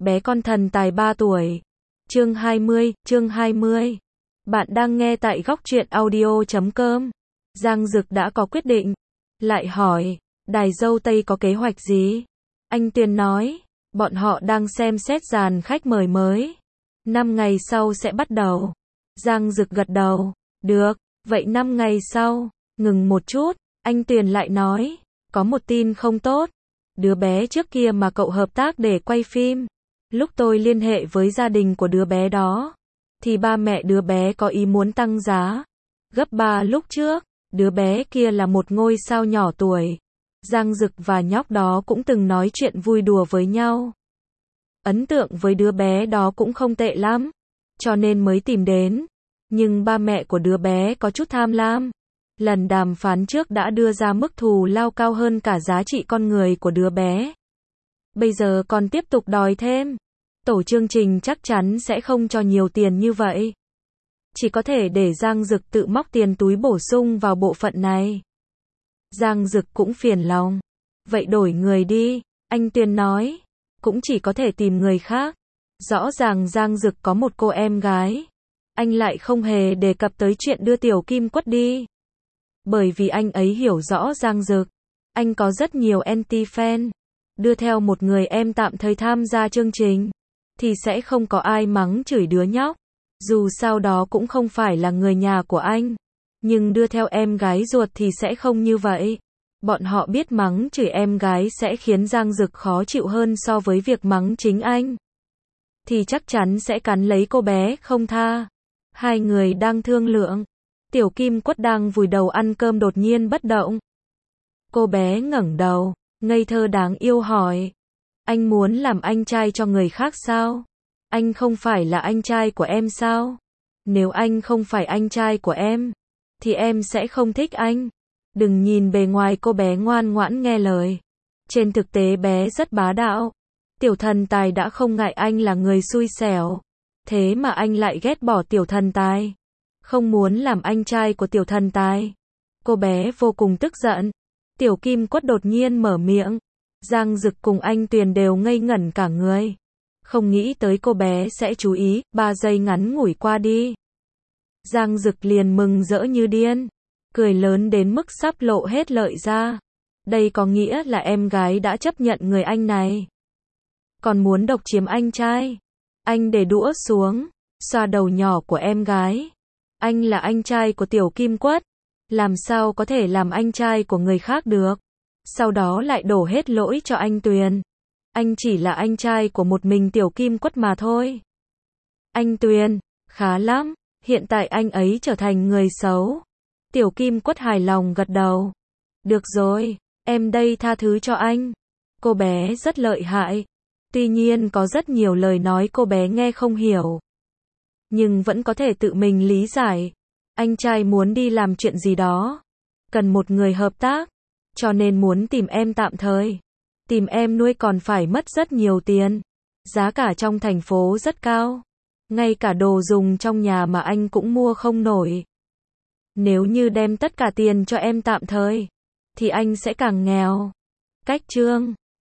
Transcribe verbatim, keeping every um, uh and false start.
bé con thần tài ba tuổi. Chương hai mươi, chương hai mươi. Bạn đang nghe tại góc truyện audio chấm com. Giang Dực đã có quyết định. Lại hỏi, đài dâu Tây có kế hoạch gì? Anh Tuyền nói, bọn họ đang xem xét dàn khách mời mới. Năm ngày sau sẽ bắt đầu. Giang Dực gật đầu. Được, vậy năm ngày sau. Ngừng một chút, anh Tuyền lại nói, có một tin không tốt. Đứa bé trước kia mà cậu hợp tác để quay phim. Lúc tôi liên hệ với gia đình của đứa bé đó, thì ba mẹ đứa bé có ý muốn tăng giá. Gấp ba lúc trước, đứa bé kia là một ngôi sao nhỏ tuổi. Giang Dực và nhóc đó cũng từng nói chuyện vui đùa với nhau. Ấn tượng với đứa bé đó cũng không tệ lắm, cho nên mới tìm đến. Nhưng ba mẹ của đứa bé có chút tham lam. Lần đàm phán trước đã đưa ra mức thù lao cao hơn cả giá trị con người của đứa bé. Bây giờ còn tiếp tục đòi thêm. Tổ chương trình chắc chắn sẽ không cho nhiều tiền như vậy. Chỉ có thể để Giang Dực tự móc tiền túi bổ sung vào bộ phận này. Giang Dực cũng phiền lòng. Vậy đổi người đi, anh Tuyền nói. Cũng chỉ có thể tìm người khác. Rõ ràng Giang Dực có một cô em gái. Anh lại không hề đề cập tới chuyện đưa Tiểu Kim Quất đi. Bởi vì anh ấy hiểu rõ Giang Dực. Anh có rất nhiều anti-fan. Đưa theo một người em tạm thời tham gia chương trình, thì sẽ không có ai mắng chửi đứa nhóc. Dù sao đó cũng không phải là người nhà của anh. Nhưng đưa theo em gái ruột thì sẽ không như vậy. Bọn họ biết mắng chửi em gái sẽ khiến Giang Dực khó chịu hơn so với việc mắng chính anh. Thì chắc chắn sẽ cắn lấy cô bé không tha. Hai người đang thương lượng. Tiểu Kim Quất đang vùi đầu ăn cơm đột nhiên bất động. Cô bé ngẩng đầu, ngây thơ đáng yêu hỏi. Anh muốn làm anh trai cho người khác sao? Anh không phải là anh trai của em sao? Nếu anh không phải anh trai của em, thì em sẽ không thích anh. Đừng nhìn bề ngoài cô bé ngoan ngoãn nghe lời. Trên thực tế bé rất bá đạo. Tiểu thần tài đã không ngại anh là người xui xẻo. Thế mà anh lại ghét bỏ tiểu thần tài. Không muốn làm anh trai của tiểu thần tài. Cô bé vô cùng tức giận. Tiểu Kim Quất đột nhiên mở miệng. Giang Dực cùng anh Tuyền đều ngây ngẩn cả người. Không nghĩ tới cô bé sẽ chú ý, ba giây ngắn ngủi qua đi. Giang Dực liền mừng rỡ như điên. Cười lớn đến mức sắp lộ hết lợi ra. Đây có nghĩa là em gái đã chấp nhận người anh này. Còn muốn độc chiếm anh trai. Anh để đũa xuống, xoa đầu nhỏ của em gái. Anh là anh trai của Tiểu Kim Quất. Làm sao có thể làm anh trai của người khác được. Sau đó lại đổ hết lỗi cho anh Tuyền. Anh chỉ là anh trai của một mình Tiểu Kim Quất mà thôi. Anh Tuyền, khá lắm. Hiện tại anh ấy trở thành người xấu. Tiểu Kim Quất hài lòng gật đầu. Được rồi, em đây tha thứ cho anh. Cô bé rất lợi hại. Tuy nhiên có rất nhiều lời nói cô bé nghe không hiểu. Nhưng vẫn có thể tự mình lý giải. Anh trai muốn đi làm chuyện gì đó. Cần một người hợp tác. Cho nên muốn tìm em tạm thời. Tìm em nuôi còn phải mất rất nhiều tiền. Giá cả trong thành phố rất cao. Ngay cả đồ dùng trong nhà mà anh cũng mua không nổi. Nếu như đem tất cả tiền cho em tạm thời, thì anh sẽ càng nghèo. Cách chương